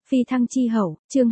Phi thăng chi hậu, chương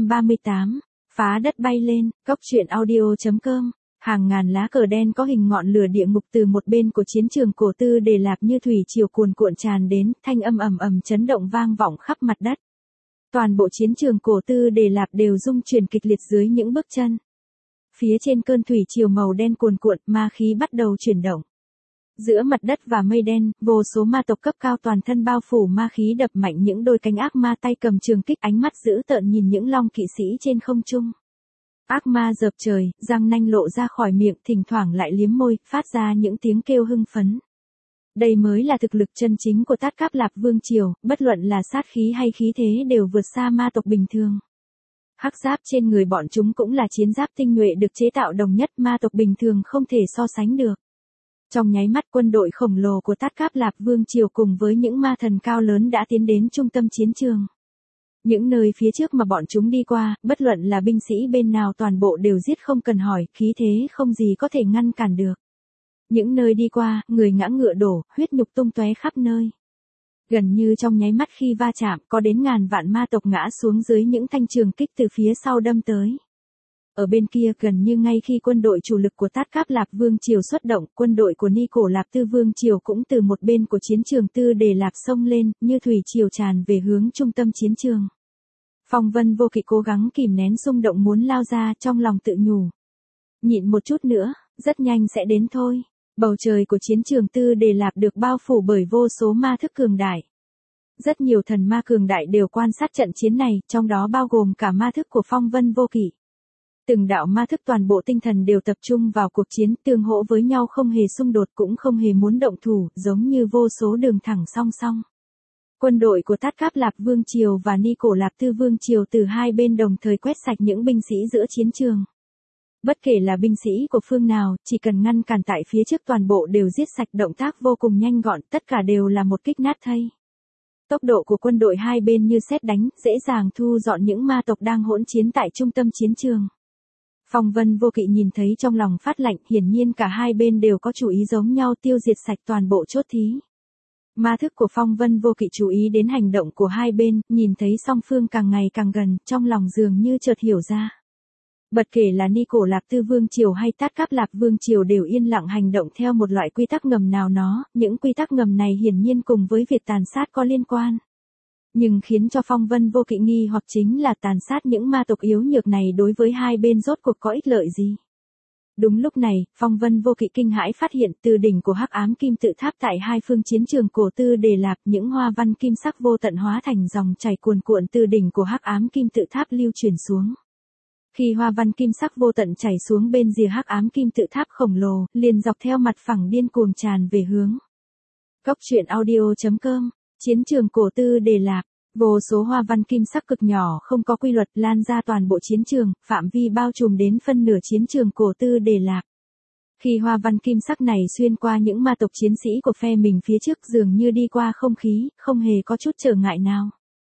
238, phá đất bay lên, cốc truyện audio.com. Hàng ngàn lá cờ đen có hình ngọn lửa địa ngục từ một bên của chiến trường cổ Tư Đề Lạp như thủy triều cuồn cuộn tràn đến, thanh âm ầm ầm chấn động vang vọng khắp mặt đất. Toàn bộ chiến trường cổ Tư Đề Lạp đều rung chuyển kịch liệt dưới những bước chân. Phía trên cơn thủy triều màu đen cuồn cuộn, ma khí bắt đầu chuyển động. Giữa mặt đất và mây đen, vô số ma tộc cấp cao toàn thân bao phủ ma khí đập mạnh những đôi cánh ác ma tay cầm trường kích, ánh mắt dữ tợn nhìn những long kỵ sĩ trên không trung. Ác ma dợp trời, răng nanh lộ ra khỏi miệng, thỉnh thoảng lại liếm môi, phát ra những tiếng kêu hưng phấn. Đây mới là thực lực chân chính của Tát Cáp Lạp Vương Triều, bất luận là sát khí hay khí thế đều vượt xa ma tộc bình thường. Hắc giáp trên người bọn chúng cũng là chiến giáp tinh nhuệ được chế tạo đồng nhất, ma tộc bình thường không thể so sánh được. Trong nháy mắt, quân đội khổng lồ của Tát Cáp Lạp Vương Triều cùng với những ma thần cao lớn đã tiến đến trung tâm chiến trường. Những nơi phía trước mà bọn chúng đi qua, bất luận là binh sĩ bên nào toàn bộ đều giết không cần hỏi, khí thế không gì có thể ngăn cản được. Những nơi đi qua, người ngã ngựa đổ, huyết nhục tung tóe khắp nơi. Gần như trong nháy mắt khi va chạm, có đến ngàn vạn ma tộc ngã xuống dưới những thanh trường kích từ phía sau đâm tới. Ở bên kia, gần như ngay khi quân đội chủ lực của Tát Cáp Lạp Vương Triều xuất động, quân đội của Ni Cổ Lạp Tư Vương Triều cũng từ một bên của chiến trường Tư Đề Lạp xông lên, như thủy triều tràn về hướng trung tâm chiến trường. Phong Vân Vô Kỵ cố gắng kìm nén xung động muốn lao ra, trong lòng tự nhủ. Nhịn một chút nữa, rất nhanh sẽ đến thôi. Bầu trời của chiến trường Tư Đề Lạp được bao phủ bởi vô số ma thức cường đại. Rất nhiều thần ma cường đại đều quan sát trận chiến này, trong đó bao gồm cả ma thức của Phong Vân Vô Kỵ. Từng đạo ma thức toàn bộ tinh thần đều tập trung vào cuộc chiến, tương hỗ với nhau không hề xung đột cũng không hề muốn động thủ, giống như vô số đường thẳng song song. Quân đội của Tát Cáp Lạp Vương Triều và Ni Cổ Lạp Tư Vương Triều từ hai bên đồng thời quét sạch những binh sĩ giữa chiến trường. Bất kể là binh sĩ của phương nào, chỉ cần ngăn cản tại phía trước toàn bộ đều giết sạch, động tác vô cùng nhanh gọn, tất cả đều là một kích nát thây. Tốc độ của quân đội hai bên như sét đánh, dễ dàng thu dọn những ma tộc đang hỗn chiến tại trung tâm chiến trường. Phong Vân Vô Kỵ nhìn thấy trong lòng phát lạnh, hiển nhiên cả hai bên đều có chủ ý giống nhau, tiêu diệt sạch toàn bộ chốt thí. Ma thức của Phong Vân Vô Kỵ chú ý đến hành động của hai bên, nhìn thấy song phương càng ngày càng gần, trong lòng dường như chợt hiểu ra. Bất kể là Ni Cổ Lạp Tư Vương Triều hay Tát Cáp Lạp Vương Triều đều yên lặng hành động theo một loại quy tắc ngầm nào đó, những quy tắc ngầm này hiển nhiên cùng với việc tàn sát có liên quan. Nhưng khiến cho Phong Vân Vô Kỵ nghi hoặc chính là tàn sát những ma tộc yếu nhược này đối với hai bên rốt cuộc có ích lợi gì. Đúng lúc này, Phong Vân Vô Kỵ kinh hãi phát hiện từ đỉnh của Hắc Ám Kim Tự Tháp tại hai phương chiến trường cổ Tư Đề Lạp, những hoa văn kim sắc vô tận hóa thành dòng chảy cuồn cuộn từ đỉnh của Hắc Ám Kim Tự Tháp lưu truyền xuống. Khi hoa văn kim sắc vô tận chảy xuống bên rìa Hắc Ám Kim Tự Tháp khổng lồ, liền dọc theo mặt phẳng điên cuồng tràn về hướng cốc truyện audio.com. Chiến trường cổ Tư Đề Lạp, vô số hoa văn kim sắc cực nhỏ không có quy luật lan ra toàn bộ chiến trường, phạm vi bao trùm đến phân nửa chiến trường cổ Tư Đề Lạp. Khi hoa văn kim sắc này xuyên qua những ma tộc chiến sĩ của phe mình phía trước, dường như đi qua không khí, không hề có chút trở ngại nào.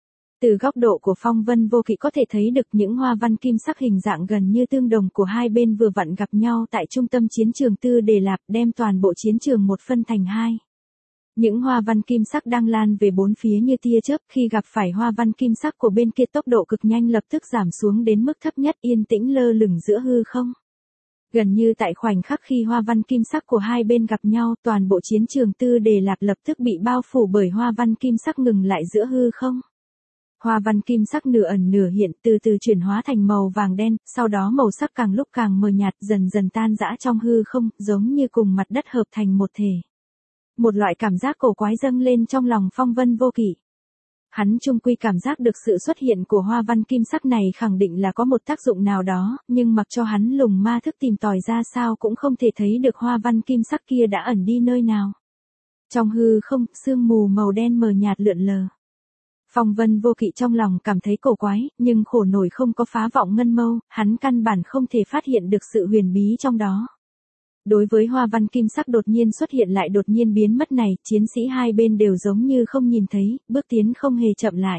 Từ góc độ của Phong Vân Vô Kỵ có thể thấy được những hoa văn kim sắc hình dạng gần như tương đồng của hai bên vừa vặn gặp nhau tại trung tâm chiến trường Tư Đề Lạp, đem toàn bộ chiến trường một phân thành hai. Những hoa văn kim sắc đang lan về bốn phía như tia chớp, khi gặp phải hoa văn kim sắc của bên kia tốc độ cực nhanh lập tức giảm xuống đến mức thấp nhất, yên tĩnh lơ lửng giữa hư không. Gần như tại khoảnh khắc khi hoa văn kim sắc của hai bên gặp nhau, toàn bộ chiến trường Tư Đề Lạp lập tức bị bao phủ bởi hoa văn kim sắc ngừng lại giữa hư không. Hoa văn kim sắc nửa ẩn nửa hiện, từ từ chuyển hóa thành màu vàng đen, sau đó màu sắc càng lúc càng mờ nhạt, dần dần tan rã trong hư không, giống như cùng mặt đất hợp thành một thể. Một loại cảm giác cổ quái dâng lên trong lòng Phong Vân Vô Kỵ. Hắn chung quy cảm giác được sự xuất hiện của hoa văn kim sắc này khẳng định là có một tác dụng nào đó, nhưng mặc cho hắn lùng ma thức tìm tòi ra sao cũng không thể thấy được hoa văn kim sắc kia đã ẩn đi nơi nào. Trong hư không, sương mù màu đen mờ nhạt lượn lờ. Phong Vân Vô Kỵ trong lòng cảm thấy cổ quái, nhưng khổ nổi không có phá vọng ngân mâu, hắn căn bản không thể phát hiện được sự huyền bí trong đó. Đối với hoa văn kim sắc đột nhiên xuất hiện lại đột nhiên biến mất này, chiến sĩ hai bên đều giống như không nhìn thấy, bước tiến không hề chậm lại.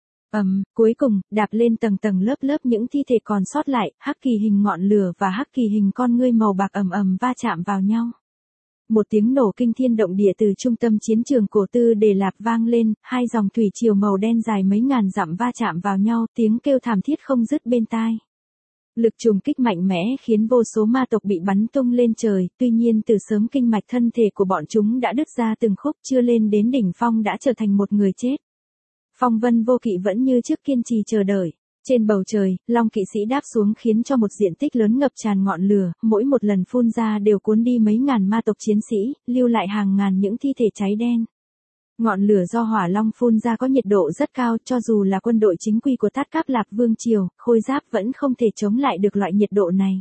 Cuối cùng, đạp lên tầng tầng lớp lớp những thi thể còn sót lại, hắc kỳ hình ngọn lửa và hắc kỳ hình con ngươi màu bạc ầm ầm va chạm vào nhau. Một tiếng nổ kinh thiên động địa từ trung tâm chiến trường cổ Tư Đề Lạp vang lên, hai dòng thủy triều màu đen dài mấy ngàn dặm va chạm vào nhau, tiếng kêu thảm thiết không dứt bên tai. Lực trùng kích mạnh mẽ khiến vô số ma tộc bị bắn tung lên trời, tuy nhiên từ sớm kinh mạch thân thể của bọn chúng đã đứt ra từng khúc, chưa lên đến đỉnh phong đã trở thành một người chết. Phong Vân Vô Kỵ vẫn như trước kiên trì chờ đợi. Trên bầu trời, Long Kỵ Sĩ đáp xuống khiến cho một diện tích lớn ngập tràn ngọn lửa, mỗi một lần phun ra đều cuốn đi mấy ngàn ma tộc chiến sĩ, lưu lại hàng ngàn những thi thể cháy đen. Ngọn lửa do hỏa long phun ra có nhiệt độ rất cao, cho dù là quân đội chính quy của Tát Cáp Lạp Vương Triều, khôi giáp vẫn không thể chống lại được loại nhiệt độ này.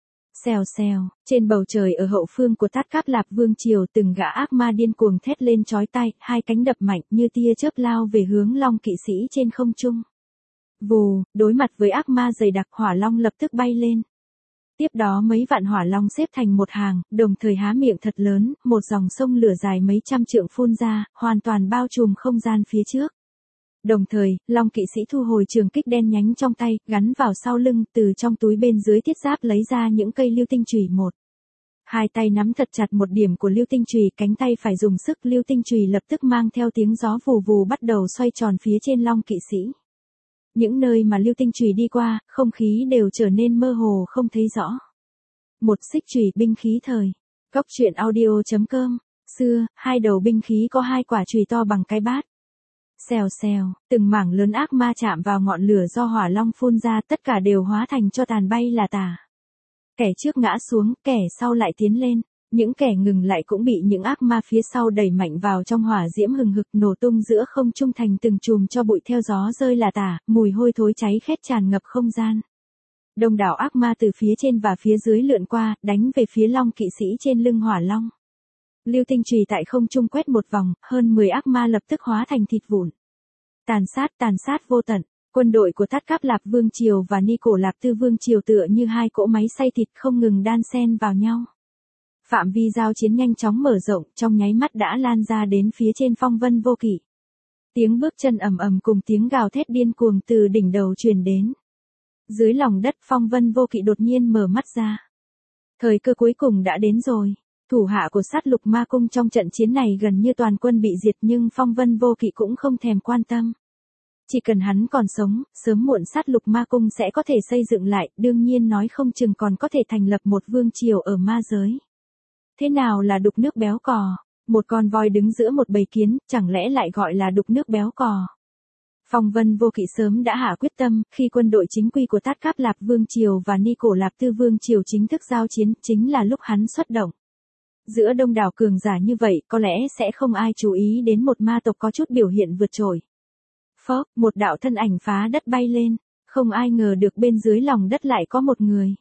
Xèo xèo, trên bầu trời ở hậu phương của Tát Cáp Lạp Vương Triều từng gã ác ma điên cuồng thét lên chói tai, hai cánh đập mạnh như tia chớp lao về hướng Long Kỵ Sĩ trên không trung. Vù, đối mặt với ác ma dày đặc, hỏa long lập tức bay lên. Tiếp đó mấy vạn hỏa long xếp thành một hàng, đồng thời há miệng thật lớn, một dòng sông lửa dài mấy trăm trượng phun ra, hoàn toàn bao trùm không gian phía trước. Đồng thời, Long Kỵ Sĩ thu hồi trường kích đen nhánh trong tay, gắn vào sau lưng, từ trong túi bên dưới thiết giáp lấy ra những cây lưu tinh chùy một. Hai tay nắm thật chặt một điểm của lưu tinh chùy, cánh tay phải dùng sức, lưu tinh chùy lập tức mang theo tiếng gió vù vù bắt đầu xoay tròn phía trên Long Kỵ Sĩ. Những nơi mà lưu tinh chùy đi qua, không khí đều trở nên mơ hồ không thấy rõ. Một xích chùy binh khí thời. Cốc truyện audio.com. Xưa, hai đầu binh khí có hai quả chùy to bằng cái bát. Xèo xèo, từng mảng lớn ác ma chạm vào ngọn lửa do hỏa long phun ra, tất cả đều hóa thành cho tàn bay là tả. Kẻ trước ngã xuống, kẻ sau lại tiến lên. Những kẻ ngừng lại cũng bị những ác ma phía sau đẩy mạnh vào trong hỏa diễm hừng hực, nổ tung giữa không trung thành từng chùm cho bụi theo gió rơi là tả, mùi hôi thối cháy khét tràn ngập không gian. Đông đảo ác ma từ phía trên và phía dưới lượn qua, đánh về phía Long Kỵ Sĩ trên lưng hỏa long. Lưu tinh chùy tại không trung quét một vòng, hơn 10 ác ma lập tức hóa thành thịt vụn. Tàn sát vô tận. Quân đội của Tát Cáp Lạp Vương Triều và Ni Cổ Lạp Tư Vương Triều tựa như hai cỗ máy xay thịt không ngừng đan xen vào nhau. Phạm vi giao chiến nhanh chóng mở rộng, trong nháy mắt đã lan ra đến phía trên Phong Vân Vô Kỵ. Tiếng bước chân ầm ầm cùng tiếng gào thét điên cuồng từ đỉnh đầu truyền đến. Dưới lòng đất, Phong Vân Vô Kỵ đột nhiên mở mắt ra. Thời cơ cuối cùng đã đến rồi. Thủ hạ của Sát Lục Ma Cung trong trận chiến này gần như toàn quân bị diệt, nhưng Phong Vân Vô Kỵ cũng không thèm quan tâm. Chỉ cần hắn còn sống, sớm muộn Sát Lục Ma Cung sẽ có thể xây dựng lại, đương nhiên nói không chừng còn có thể thành lập một vương triều ở ma giới. Thế nào là đục nước béo cò? Một con voi đứng giữa một bầy kiến, chẳng lẽ lại gọi là đục nước béo cò? Phong Vân Vô Kỵ sớm đã hạ quyết tâm, khi quân đội chính quy của Tát Cáp Lạp Vương Triều và Ni Cổ Lạp Tư Vương Triều chính thức giao chiến, chính là lúc hắn xuất động. Giữa đông đảo cường giả như vậy, có lẽ sẽ không ai chú ý đến một ma tộc có chút biểu hiện vượt trội. Phốc, một đạo thân ảnh phá đất bay lên, không ai ngờ được bên dưới lòng đất lại có một người.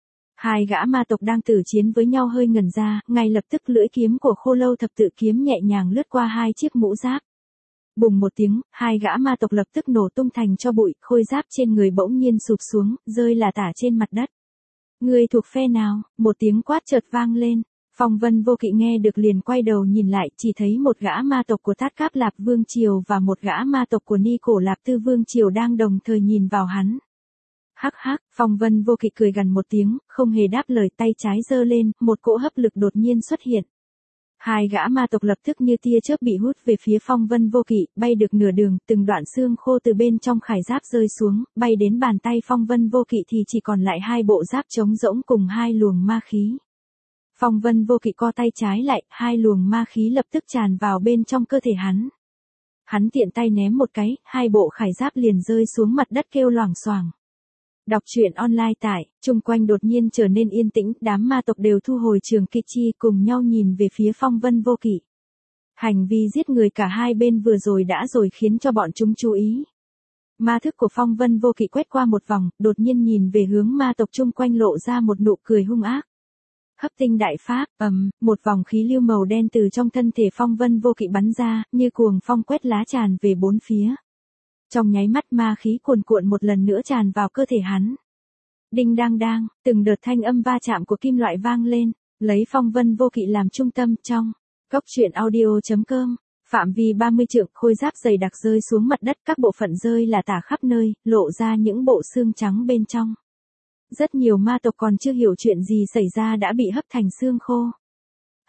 Hai gã ma tộc đang tử chiến với nhau hơi ngẩn ra, ngay lập tức lưỡi kiếm của Khô Lâu Thập Tự Kiếm nhẹ nhàng lướt qua hai chiếc mũ giáp. Bùng một tiếng, hai gã ma tộc lập tức nổ tung thành cho bụi, khôi giáp trên người bỗng nhiên sụp xuống, rơi là tả trên mặt đất. Người thuộc phe nào? Một tiếng quát chợt vang lên. Phong Vân Vô Kỵ nghe được liền quay đầu nhìn lại, chỉ thấy một gã ma tộc của Tát Cáp Lạp Vương Triều và một gã ma tộc của Ni Cổ Lạp Tư Vương Triều đang đồng thời nhìn vào hắn. Hắc hắc, Phong Vân Vô Kỵ cười gằn một tiếng, không hề đáp lời, tay trái giơ lên, một cỗ hấp lực đột nhiên xuất hiện. Hai gã ma tộc lập tức như tia chớp bị hút về phía Phong Vân Vô Kỵ, bay được nửa đường, từng đoạn xương khô từ bên trong khải giáp rơi xuống, bay đến bàn tay Phong Vân Vô Kỵ thì chỉ còn lại hai bộ giáp trống rỗng cùng hai luồng ma khí. Phong Vân Vô Kỵ co tay trái lại, hai luồng ma khí lập tức tràn vào bên trong cơ thể hắn. Hắn tiện tay ném một cái, hai bộ khải giáp liền rơi xuống mặt đất kêu loảng xoảng. Đọc truyện online tại, chung quanh đột nhiên trở nên yên tĩnh, đám ma tộc đều thu hồi trường kích chi cùng nhau nhìn về phía Phong Vân Vô Kỵ. Hành vi giết người cả hai bên vừa rồi đã rồi khiến cho bọn chúng chú ý. Ma thức của Phong Vân Vô Kỵ quét qua một vòng, đột nhiên nhìn về hướng ma tộc chung quanh lộ ra một nụ cười hung ác. Hấp tinh đại pháp, một vòng khí lưu màu đen từ trong thân thể Phong Vân Vô Kỵ bắn ra, như cuồng phong quét lá tràn về bốn phía. Trong nháy mắt ma khí cuồn cuộn một lần nữa tràn vào cơ thể hắn. Đinh đang đang, từng đợt thanh âm va chạm của kim loại vang lên, lấy Phong Vân Vô Kỵ làm trung tâm trong. Cốc truyện audio.com, phạm vi 30 trượng, khôi giáp dày đặc rơi xuống mặt đất, các bộ phận rơi là tả khắp nơi, lộ ra những bộ xương trắng bên trong. Rất nhiều ma tộc còn chưa hiểu chuyện gì xảy ra đã bị hấp thành xương khô.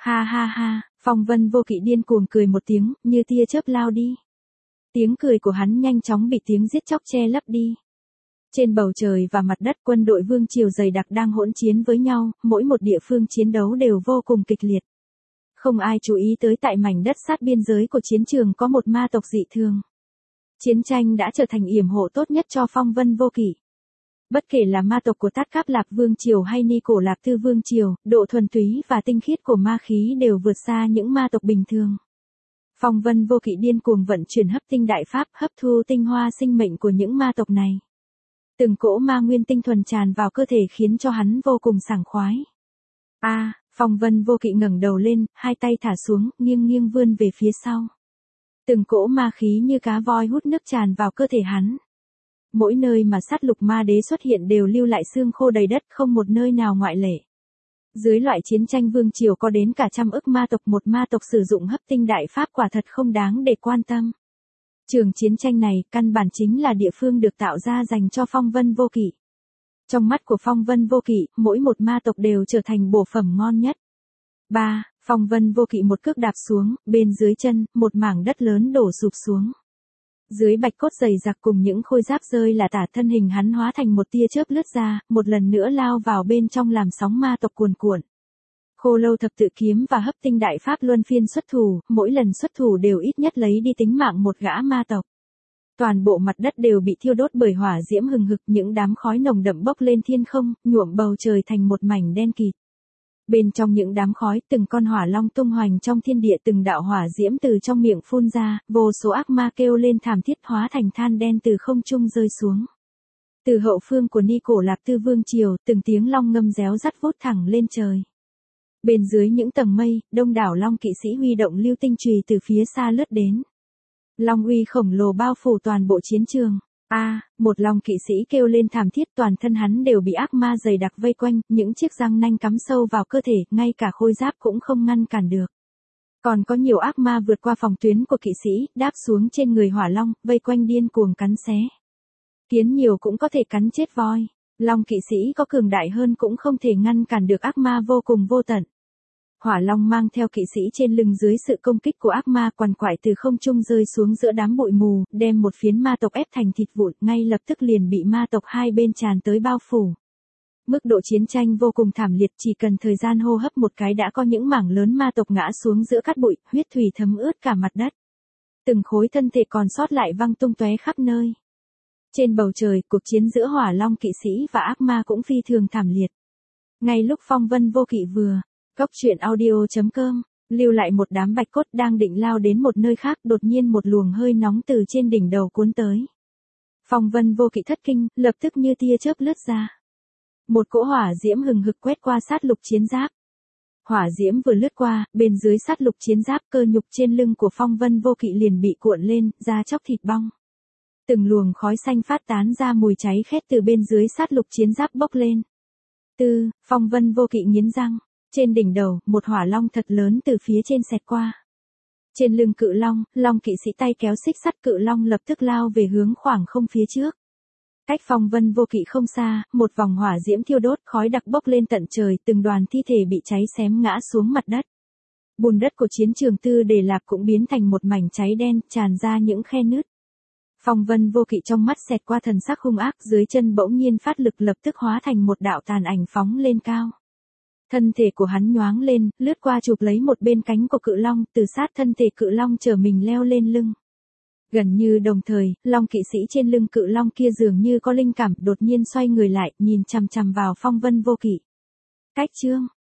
Ha ha ha, Phong Vân Vô Kỵ điên cuồng cười một tiếng, như tia chớp lao đi. Tiếng cười của hắn nhanh chóng bị tiếng giết chóc che lấp đi. Trên bầu trời và mặt đất quân đội vương triều dày đặc đang hỗn chiến với nhau, mỗi một địa phương chiến đấu đều vô cùng kịch liệt. Không ai chú ý tới tại mảnh đất sát biên giới của chiến trường có một ma tộc dị thường. Chiến tranh đã trở thành yểm hộ tốt nhất cho Phong Vân Vô Kỵ. Bất kể là ma tộc của Tát Cáp Lạp Vương Triều hay Ni Cổ Lạp Tư Vương Triều, độ thuần túy và tinh khiết của ma khí đều vượt xa những ma tộc bình thường. Phong Vân Vô Kỵ điên cuồng vận chuyển hấp tinh đại pháp, hấp thu tinh hoa sinh mệnh của những ma tộc này. Từng cỗ ma nguyên tinh thuần tràn vào cơ thể khiến cho hắn vô cùng sảng khoái. Phong Vân Vô Kỵ ngẩng đầu lên, hai tay thả xuống, nghiêng nghiêng vươn về phía sau. Từng cỗ ma khí như cá voi hút nước tràn vào cơ thể hắn. Mỗi nơi mà sát lục ma đế xuất hiện đều lưu lại xương khô đầy đất, không một nơi nào ngoại lệ. Dưới loại chiến tranh vương triều có đến cả trăm ức ma tộc, một ma tộc sử dụng hấp tinh đại pháp quả thật không đáng để quan tâm. Trường chiến tranh này căn bản chính là địa phương được tạo ra dành cho Phong Vân Vô Kỵ. Trong mắt của Phong Vân Vô Kỵ, mỗi một ma tộc đều trở thành bổ phẩm ngon nhất. Phong Vân Vô Kỵ một cước đạp xuống, bên dưới chân, một mảng đất lớn đổ sụp xuống. Dưới bạch cốt dày đặc cùng những khôi giáp rơi là tả, thân hình hắn hóa thành một tia chớp lướt ra, một lần nữa lao vào bên trong làm sóng ma tộc cuồn cuộn. Khô Lâu Thập Tự Kiếm và hấp tinh đại pháp luân phiên xuất thủ, mỗi lần xuất thủ đều ít nhất lấy đi tính mạng một gã ma tộc. Toàn bộ mặt đất đều bị thiêu đốt bởi hỏa diễm hừng hực, những đám khói nồng đậm bốc lên thiên không, nhuộm bầu trời thành một mảnh đen kịt. Bên trong những đám khói, từng con hỏa long tung hoành trong thiên địa, từng đạo hỏa diễm từ trong miệng phun ra, vô số ác ma kêu lên thảm thiết hóa thành than đen từ không trung rơi xuống. Từ hậu phương của Ni Cổ Lạp Tư Vương Triều, từng tiếng long ngâm réo rắt vút thẳng lên trời. Bên dưới những tầng mây, đông đảo long kỵ sĩ huy động lưu tinh chùy từ phía xa lướt đến. Long uy khổng lồ bao phủ toàn bộ chiến trường. Một long kỵ sĩ kêu lên thảm thiết, toàn thân hắn đều bị ác ma dày đặc vây quanh, những chiếc răng nanh cắm sâu vào cơ thể, ngay cả khôi giáp cũng không ngăn cản được. Còn có nhiều ác ma vượt qua phòng tuyến của kỵ sĩ, đáp xuống trên người hỏa long, vây quanh điên cuồng cắn xé. Kiến nhiều cũng có thể cắn chết voi. Long kỵ sĩ có cường đại hơn cũng không thể ngăn cản được ác ma vô cùng vô tận. Hỏa long mang theo kỵ sĩ trên lưng dưới sự công kích của ác ma quằn quại từ không trung rơi xuống giữa đám bụi mù, đem một phiến ma tộc ép thành thịt vụn, ngay lập tức liền bị ma tộc hai bên tràn tới bao phủ. Mức độ chiến tranh vô cùng thảm liệt, chỉ cần thời gian hô hấp một cái đã có những mảng lớn ma tộc ngã xuống giữa cát bụi, huyết thủy thấm ướt cả mặt đất. Từng khối thân thể còn sót lại văng tung tóe khắp nơi. Trên bầu trời, cuộc chiến giữa hỏa long kỵ sĩ và ác ma cũng phi thường thảm liệt. Ngay lúc Phong Vân Vô Kỵ vừa Cốc truyện audio.com lưu lại một đám bạch cốt đang định lao đến một nơi khác, đột nhiên một luồng hơi nóng từ trên đỉnh đầu cuốn tới. Phong Vân Vô Kỵ thất kinh, lập tức như tia chớp lướt ra. Một cỗ hỏa diễm hừng hực quét qua sát lục chiến giáp. Hỏa diễm vừa lướt qua, bên dưới sát lục chiến giáp, cơ nhục trên lưng của Phong Vân Vô Kỵ liền bị cuộn lên, da chóc thịt bong. Từng luồng khói xanh phát tán ra, mùi cháy khét từ bên dưới sát lục chiến giáp bốc lên. Phong Vân Vô Kỵ nghiến răng. Trên đỉnh đầu, một hỏa long thật lớn từ phía trên xẹt qua. Trên lưng cự long, long kỵ sĩ tay kéo xích sắt, cự long lập tức lao về hướng khoảng không phía trước. Cách Phong Vân Vô Kỵ không xa, một vòng hỏa diễm thiêu đốt, khói đặc bốc lên tận trời, từng đoàn thi thể bị cháy xém ngã xuống mặt đất. Bùn đất của chiến trường Tư Đề Lạp cũng biến thành một mảnh cháy đen, tràn ra những khe nứt. Phong Vân Vô Kỵ trong mắt xẹt qua thần sắc hung ác, dưới chân bỗng nhiên phát lực, lập tức hóa thành một đạo tàn ảnh phóng lên cao. Thân thể của hắn nhoáng lên, lướt qua chụp lấy một bên cánh của cự long, từ sát thân thể cự long chở mình leo lên lưng. Gần như đồng thời, long kỵ sĩ trên lưng cự long kia dường như có linh cảm, đột nhiên xoay người lại, nhìn chằm chằm vào Phong Vân Vô Kỵ. Cách chương